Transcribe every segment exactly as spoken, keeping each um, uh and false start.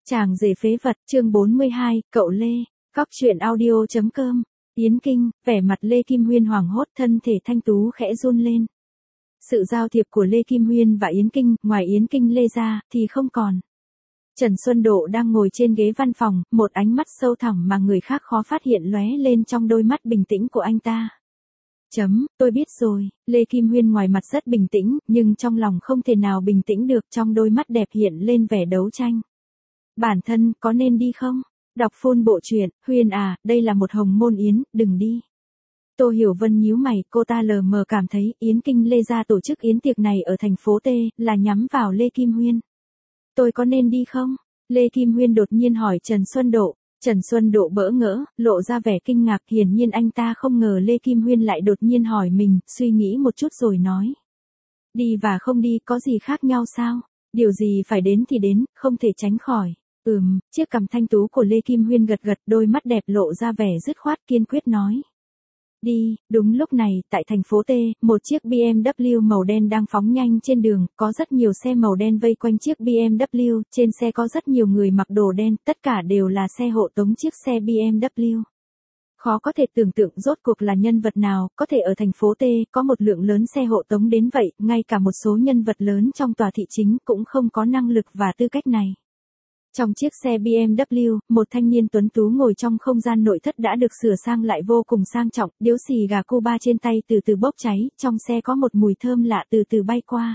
Chàng rể phế vật, chương bốn mươi hai, cậu Lê, Cóc truyện audio.com, Yến Kinh, vẻ mặt Lê Kim Huyên hoảng hốt, thân thể thanh tú khẽ run lên. Sự giao thiệp của Lê Kim Huyên và Yến Kinh, ngoài Yến Kinh Lê ra, thì không còn. Trần Xuân Độ đang ngồi trên ghế văn phòng, một ánh mắt sâu thẳm mà người khác khó phát hiện lóe lên trong đôi mắt bình tĩnh của anh ta. Chấm, tôi biết rồi, Lê Kim Huyên ngoài mặt rất bình tĩnh, nhưng trong lòng không thể nào bình tĩnh được, trong đôi mắt đẹp hiện lên vẻ đấu tranh. Bản thân, có nên đi không? Đọc phôn bộ truyện, Huyên à, đây là một hồng môn yến, đừng đi. Tô Hiểu Vân nhíu mày, cô ta lờ mờ cảm thấy Yến Kinh Lê ra tổ chức yến tiệc này ở thành phố T, là nhắm vào Lê Kim Huyên. Tôi có nên đi không? Lê Kim Huyên đột nhiên hỏi Trần Xuân Độ. Trần Xuân Độ bỡ ngỡ, lộ ra vẻ kinh ngạc, hiển nhiên anh ta không ngờ Lê Kim Huyên lại đột nhiên hỏi mình, suy nghĩ một chút rồi nói. Đi và không đi có gì khác nhau sao? Điều gì phải đến thì đến, không thể tránh khỏi. Ừm, chiếc cằm thanh tú của Lê Kim Huyên gật gật, đôi mắt đẹp lộ ra vẻ dứt khoát kiên quyết nói. Đi, đúng lúc này, tại thành phố T, một chiếc bê em vê màu đen đang phóng nhanh trên đường, có rất nhiều xe màu đen vây quanh chiếc bê em vê, trên xe có rất nhiều người mặc đồ đen, tất cả đều là xe hộ tống chiếc xe bê em vê. Khó có thể tưởng tượng rốt cuộc là nhân vật nào, có thể ở thành phố T, có một lượng lớn xe hộ tống đến vậy, ngay cả một số nhân vật lớn trong tòa thị chính cũng không có năng lực và tư cách này. Trong chiếc xe bê em vê, một thanh niên tuấn tú ngồi trong không gian nội thất đã được sửa sang lại vô cùng sang trọng, điếu xì gà Cuba trên tay từ từ bốc cháy, trong xe có một mùi thơm lạ từ từ bay qua.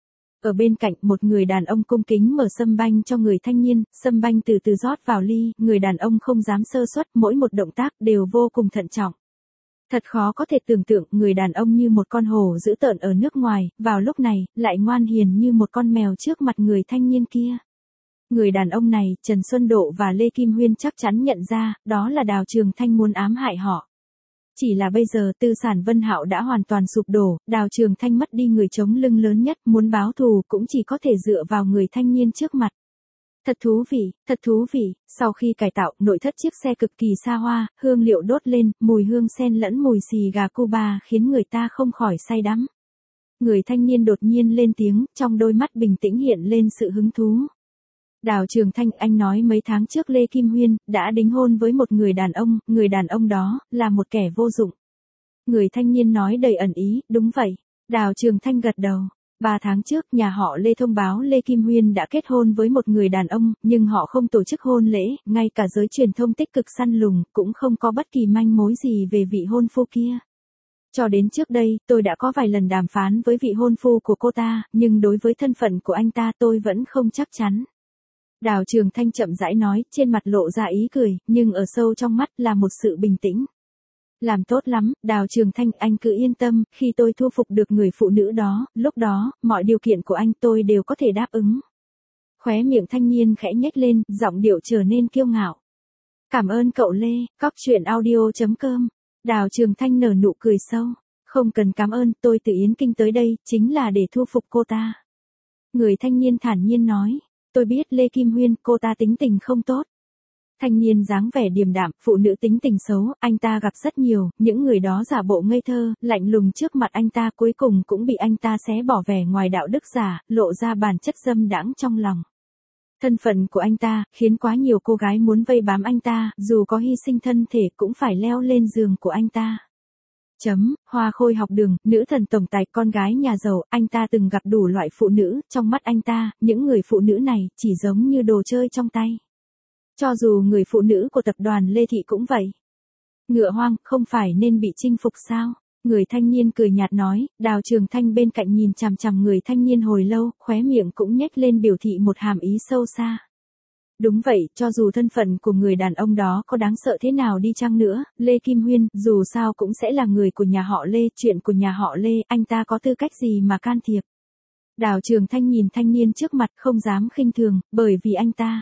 Ở bên cạnh, một người đàn ông cung kính mở sâm banh cho người thanh niên, sâm banh từ từ rót vào ly, người đàn ông không dám sơ suất, mỗi một động tác đều vô cùng thận trọng. Thật khó có thể tưởng tượng, người đàn ông như một con hổ dữ tợn ở nước ngoài, vào lúc này, lại ngoan hiền như một con mèo trước mặt người thanh niên kia. Người đàn ông này, Trần Xuân Độ và Lê Kim Huyên chắc chắn nhận ra, đó là Đào Trường Thanh muốn ám hại họ. Chỉ là bây giờ tư sản Vân Hạo đã hoàn toàn sụp đổ, Đào Trường Thanh mất đi người chống lưng lớn nhất, muốn báo thù cũng chỉ có thể dựa vào người thanh niên trước mặt. Thật thú vị, thật thú vị, sau khi cải tạo, nội thất chiếc xe cực kỳ xa hoa, hương liệu đốt lên, mùi hương xen lẫn mùi xì gà Cuba khiến người ta không khỏi say đắm. Người thanh niên đột nhiên lên tiếng, trong đôi mắt bình tĩnh hiện lên sự hứng thú. Đào Trường Thanh, anh nói mấy tháng trước Lê Kim Huyên đã đính hôn với một người đàn ông, người đàn ông đó là một kẻ vô dụng. Người thanh niên nói đầy ẩn ý, đúng vậy. Đào Trường Thanh gật đầu. Ba tháng trước, nhà họ Lê thông báo Lê Kim Huyên đã kết hôn với một người đàn ông, nhưng họ không tổ chức hôn lễ, ngay cả giới truyền thông tích cực săn lùng, cũng không có bất kỳ manh mối gì về vị hôn phu kia. Cho đến trước đây, tôi đã có vài lần đàm phán với vị hôn phu của cô ta, nhưng đối với thân phận của anh ta tôi vẫn không chắc chắn. Đào Trường Thanh chậm rãi nói, trên mặt lộ ra ý cười, nhưng ở sâu trong mắt là một sự bình tĩnh. Làm tốt lắm, Đào Trường Thanh, anh cứ yên tâm, khi tôi thu phục được người phụ nữ đó, lúc đó, mọi điều kiện của anh tôi đều có thể đáp ứng. Khóe miệng thanh niên khẽ nhếch lên, giọng điệu trở nên kiêu ngạo. Cảm ơn cậu Lê, Cóc truyện audio.com. Đào Trường Thanh nở nụ cười sâu. Không cần cảm ơn, tôi từ Yến Kinh tới đây, chính là để thu phục cô ta. Người thanh niên thản nhiên nói. Tôi biết Lê Kim Huyên, cô ta tính tình không tốt. Thanh niên dáng vẻ điềm đạm, phụ nữ tính tình xấu, anh ta gặp rất nhiều, những người đó giả bộ ngây thơ, lạnh lùng trước mặt anh ta, cuối cùng cũng bị anh ta xé bỏ vẻ ngoài đạo đức giả, lộ ra bản chất dâm đãng trong lòng. Thân phận của anh ta, khiến quá nhiều cô gái muốn vây bám anh ta, dù có hy sinh thân thể cũng phải leo lên giường của anh ta. Chấm, Hoa Khôi học đường, nữ thần tổng tài, con gái nhà giàu, anh ta từng gặp đủ loại phụ nữ, trong mắt anh ta, những người phụ nữ này, chỉ giống như đồ chơi trong tay. Cho dù người phụ nữ của tập đoàn Lê Thị cũng vậy. Ngựa hoang, không phải nên bị chinh phục sao? Người thanh niên cười nhạt nói, Đào Trường Thanh bên cạnh nhìn chằm chằm người thanh niên hồi lâu, khóe miệng cũng nhếch lên biểu thị một hàm ý sâu xa. Đúng vậy, cho dù thân phận của người đàn ông đó có đáng sợ thế nào đi chăng nữa, Lê Kim Huyên, dù sao cũng sẽ là người của nhà họ Lê, chuyện của nhà họ Lê, anh ta có tư cách gì mà can thiệp. Đào Trường Thanh nhìn thanh niên trước mặt không dám khinh thường, bởi vì anh ta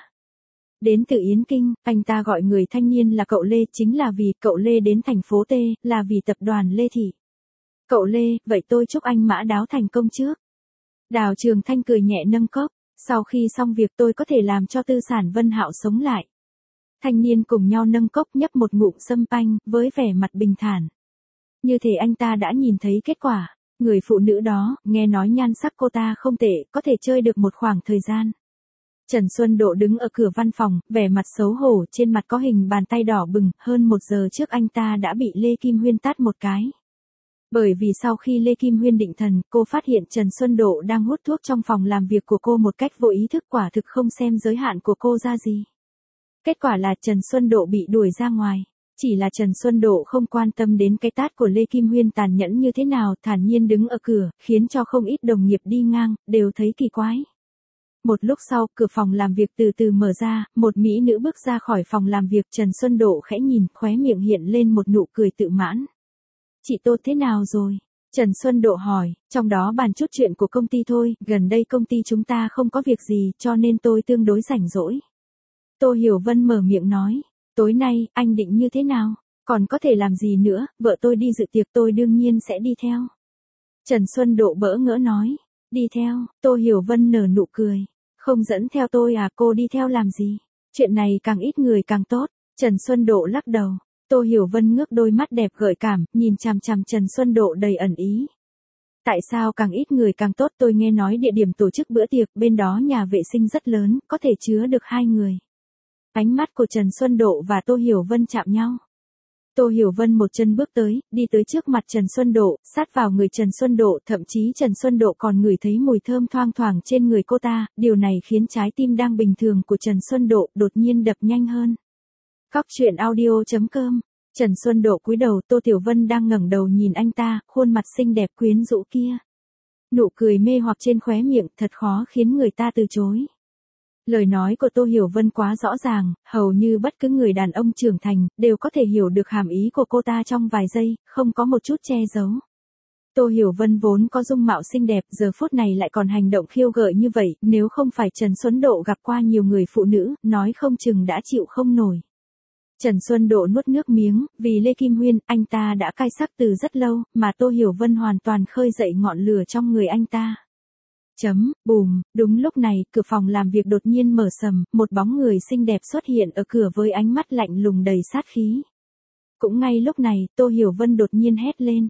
đến từ Yến Kinh, anh ta gọi người thanh niên là cậu Lê chính là vì cậu Lê đến thành phố T, là vì tập đoàn Lê Thị. Cậu Lê, vậy tôi chúc anh mã đáo thành công trước. Đào Trường Thanh cười nhẹ nâng cốc. Sau khi xong việc tôi có thể làm cho tư sản Vân Hạo sống lại. Thanh niên cùng nhau nâng cốc nhấp một ngụm sâm panh, với vẻ mặt bình thản. Như thể anh ta đã nhìn thấy kết quả. Người phụ nữ đó, nghe nói nhan sắc cô ta không tệ, có thể chơi được một khoảng thời gian. Trần Xuân Độ đứng ở cửa văn phòng, vẻ mặt xấu hổ, trên mặt có hình bàn tay đỏ bừng, hơn một giờ trước anh ta đã bị Lê Kim Huyên tát một cái. Bởi vì sau khi Lê Kim Huyên định thần, cô phát hiện Trần Xuân Độ đang hút thuốc trong phòng làm việc của cô một cách vô ý thức, quả thực không xem giới hạn của cô ra gì. Kết quả là Trần Xuân Độ bị đuổi ra ngoài. Chỉ là Trần Xuân Độ không quan tâm đến cái tát của Lê Kim Huyên tàn nhẫn như thế nào, thản nhiên đứng ở cửa, khiến cho không ít đồng nghiệp đi ngang, đều thấy kỳ quái. Một lúc sau, cửa phòng làm việc từ từ mở ra, một mỹ nữ bước ra khỏi phòng làm việc. Trần Xuân Độ khẽ nhìn, khóe miệng hiện lên một nụ cười tự mãn. Chị Tô thế nào rồi? Trần Xuân Độ hỏi, trong đó bàn chút chuyện của công ty thôi, gần đây công ty chúng ta không có việc gì, cho nên tôi tương đối rảnh rỗi. Tô Hiểu Vân mở miệng nói, tối nay, anh định như thế nào? Còn có thể làm gì nữa, vợ tôi đi dự tiệc tôi đương nhiên sẽ đi theo. Trần Xuân Độ bỡ ngỡ nói, đi theo, Tô Hiểu Vân nở nụ cười. Không dẫn theo tôi à, cô đi theo làm gì? Chuyện này càng ít người càng tốt. Trần Xuân Độ lắc đầu. Tô Hiểu Vân ngước đôi mắt đẹp gợi cảm, nhìn chằm chằm Trần Xuân Độ đầy ẩn ý. Tại sao càng ít người càng tốt? Tôi nghe nói địa điểm tổ chức bữa tiệc, bên đó nhà vệ sinh rất lớn, có thể chứa được hai người. Ánh mắt của Trần Xuân Độ và Tô Hiểu Vân chạm nhau. Tô Hiểu Vân một chân bước tới, đi tới trước mặt Trần Xuân Độ, sát vào người Trần Xuân Độ, thậm chí Trần Xuân Độ còn ngửi thấy mùi thơm thoang thoảng trên người cô ta, điều này khiến trái tim đang bình thường của Trần Xuân Độ đột nhiên đập nhanh hơn. Cóc truyện audio chấm com. Trần Xuân Độ cúi đầu, Tô Tiểu Vân đang ngẩng đầu nhìn anh ta, khuôn mặt xinh đẹp quyến rũ kia. Nụ cười mê hoặc trên khóe miệng, thật khó khiến người ta từ chối. Lời nói của Tô Hiểu Vân quá rõ ràng, hầu như bất cứ người đàn ông trưởng thành, đều có thể hiểu được hàm ý của cô ta trong vài giây, không có một chút che giấu. Tô Hiểu Vân vốn có dung mạo xinh đẹp, giờ phút này lại còn hành động khiêu gợi như vậy, nếu không phải Trần Xuân Độ gặp qua nhiều người phụ nữ, nói không chừng đã chịu không nổi. Trần Xuân Độ nuốt nước miếng, vì Lê Kim Huyên, anh ta đã cai sắc từ rất lâu, mà Tô Hiểu Vân hoàn toàn khơi dậy ngọn lửa trong người anh ta. Chấm, bùm, đúng lúc này, cửa phòng làm việc đột nhiên mở sầm, một bóng người xinh đẹp xuất hiện ở cửa với ánh mắt lạnh lùng đầy sát khí. Cũng ngay lúc này, Tô Hiểu Vân đột nhiên hét lên.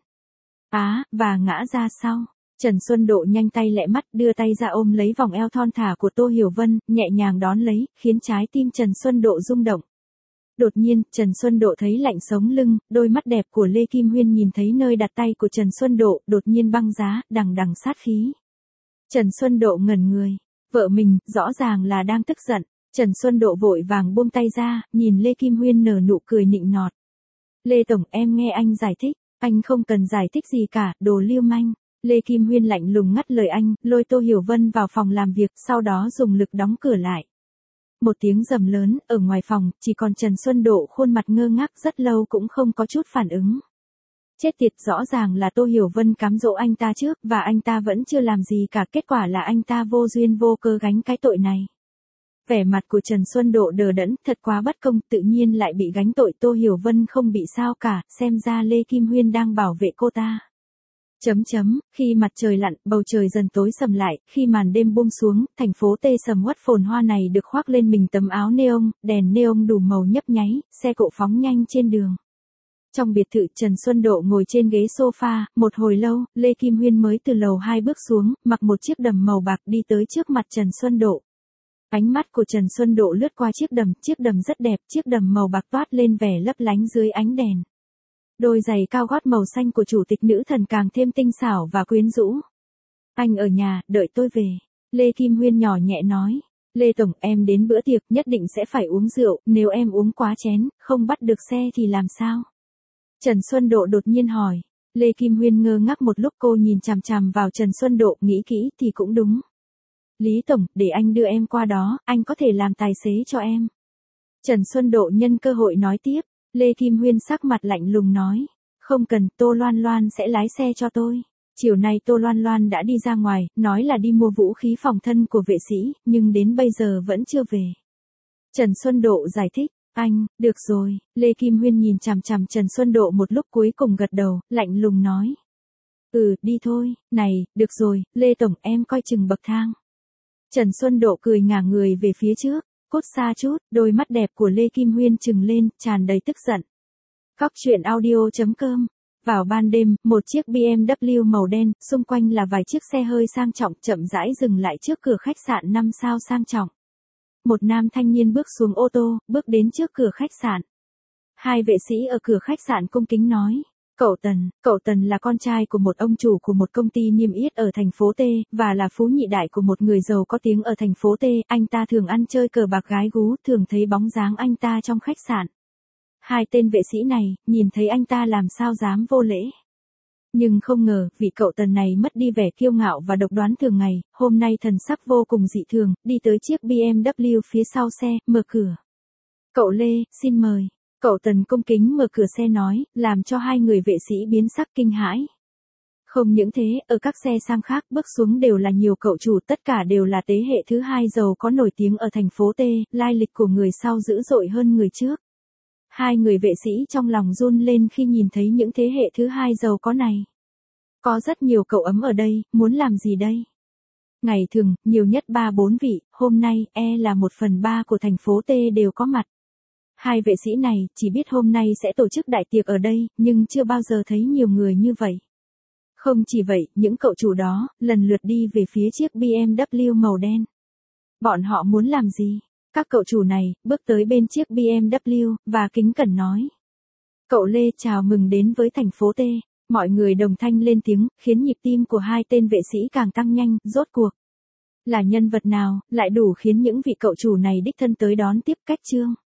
Á, và ngã ra sau. Trần Xuân Độ nhanh tay lẹ mắt đưa tay ra ôm lấy vòng eo thon thả của Tô Hiểu Vân, nhẹ nhàng đón lấy, khiến trái tim Trần Xuân Độ rung động. Đột nhiên, Trần Xuân Độ thấy lạnh sống lưng, đôi mắt đẹp của Lê Kim Huyên nhìn thấy nơi đặt tay của Trần Xuân Độ, đột nhiên băng giá, đằng đằng sát khí. Trần Xuân Độ ngẩn người, vợ mình, rõ ràng là đang tức giận. Trần Xuân Độ vội vàng buông tay ra, nhìn Lê Kim Huyên nở nụ cười nịnh nọt. Lê Tổng, em nghe anh giải thích, anh không cần giải thích gì cả, đồ lưu manh. Lê Kim Huyên lạnh lùng ngắt lời anh, lôi Tô Hiểu Vân vào phòng làm việc, sau đó dùng lực đóng cửa lại. Một tiếng rầm lớn, ở ngoài phòng, chỉ còn Trần Xuân Độ khuôn mặt ngơ ngác rất lâu cũng không có chút phản ứng. Chết tiệt, rõ ràng là Tô Hiểu Vân cám dỗ anh ta trước, và anh ta vẫn chưa làm gì cả, kết quả là anh ta vô duyên vô cơ gánh cái tội này. Vẻ mặt của Trần Xuân Độ đờ đẫn, thật quá bất công, tự nhiên lại bị gánh tội. Tô Hiểu Vân không bị sao cả, xem ra Lê Kim Huyên đang bảo vệ cô ta. Chấm chấm, khi mặt trời lặn, bầu trời dần tối sầm lại, khi màn đêm buông xuống, thành phố tê sầm uất phồn hoa này được khoác lên mình tấm áo neon, đèn neon đủ màu nhấp nháy, xe cộ phóng nhanh trên đường. Trong biệt thự, Trần Xuân Độ ngồi trên ghế sofa, một hồi lâu, Lê Kim Huyên mới từ lầu hai bước xuống, mặc một chiếc đầm màu bạc đi tới trước mặt Trần Xuân Độ. Ánh mắt của Trần Xuân Độ lướt qua chiếc đầm, chiếc đầm rất đẹp, chiếc đầm màu bạc toát lên vẻ lấp lánh dưới ánh đèn. Đôi giày cao gót màu xanh của chủ tịch nữ thần càng thêm tinh xảo và quyến rũ. Anh ở nhà, đợi tôi về. Lê Kim Huyên nhỏ nhẹ nói. Lê Tổng, em đến bữa tiệc nhất định sẽ phải uống rượu, nếu em uống quá chén, không bắt được xe thì làm sao? Trần Xuân Độ đột nhiên hỏi. Lê Kim Huyên ngơ ngác một lúc, cô nhìn chằm chằm vào Trần Xuân Độ, nghĩ kỹ thì cũng đúng. Lý Tổng, để anh đưa em qua đó, anh có thể làm tài xế cho em. Trần Xuân Độ nhân cơ hội nói tiếp. Lê Kim Huyên sắc mặt lạnh lùng nói. Không cần, Tô Loan Loan sẽ lái xe cho tôi. Chiều nay Tô Loan Loan đã đi ra ngoài, nói là đi mua vũ khí phòng thân của vệ sĩ, nhưng đến bây giờ vẫn chưa về. Trần Xuân Độ giải thích. Anh, được rồi. Lê Kim Huyên nhìn chằm chằm Trần Xuân Độ một lúc, cuối cùng gật đầu, lạnh lùng nói. Ừ, đi thôi. Này, được rồi, Lê Tổng, em coi chừng bậc thang. Trần Xuân Độ cười ngả người về phía trước. Cút xa chút, đôi mắt đẹp của Lê Kim Huyên trừng lên, tràn đầy tức giận. Cóc truyện audio chấm com. Vào ban đêm, một chiếc bê em vê màu đen, xung quanh là vài chiếc xe hơi sang trọng, chậm rãi dừng lại trước cửa khách sạn năm sao sang trọng. một nam thanh niên bước xuống ô tô, bước đến trước cửa khách sạn. Hai vệ sĩ ở cửa khách sạn cung kính nói. Cậu Tần, cậu Tần là con trai của một ông chủ của một công ty niêm yết ở thành phố T, và là phú nhị đại của một người giàu có tiếng ở thành phố T, anh ta thường ăn chơi cờ bạc gái gú, thường thấy bóng dáng anh ta trong khách sạn. Hai tên vệ sĩ này, nhìn thấy anh ta làm sao dám vô lễ. Nhưng không ngờ, vị cậu Tần này mất đi vẻ kiêu ngạo và độc đoán thường ngày, hôm nay thần sắc vô cùng dị thường, đi tới chiếc bê em vê phía sau xe, mở cửa. Cậu Lê, xin mời. Cậu Tần cung kính mở cửa xe nói, làm cho hai người vệ sĩ biến sắc kinh hãi. Không những thế, ở các xe sang khác bước xuống đều là nhiều cậu chủ, tất cả đều là thế hệ thứ hai giàu có nổi tiếng ở thành phố T, lai lịch của người sau dữ dội hơn người trước. Hai người vệ sĩ trong lòng run lên khi nhìn thấy những thế hệ thứ hai giàu có này. Có rất nhiều cậu ấm ở đây, muốn làm gì đây? Ngày thường, nhiều nhất ba bốn vị, hôm nay, e là một phần ba của thành phố T đều có mặt. Hai vệ sĩ này chỉ biết hôm nay sẽ tổ chức đại tiệc ở đây, nhưng chưa bao giờ thấy nhiều người như vậy. Không chỉ vậy, những cậu chủ đó, lần lượt đi về phía chiếc bê em vê màu đen. Bọn họ muốn làm gì? Các cậu chủ này, bước tới bên chiếc bê em vê, và kính cẩn nói. Cậu Lê chào mừng đến với thành phố T. Mọi người đồng thanh lên tiếng, khiến nhịp tim của hai tên vệ sĩ càng tăng nhanh, rốt cuộc. Là nhân vật nào, lại đủ khiến những vị cậu chủ này đích thân tới đón tiếp cách chương.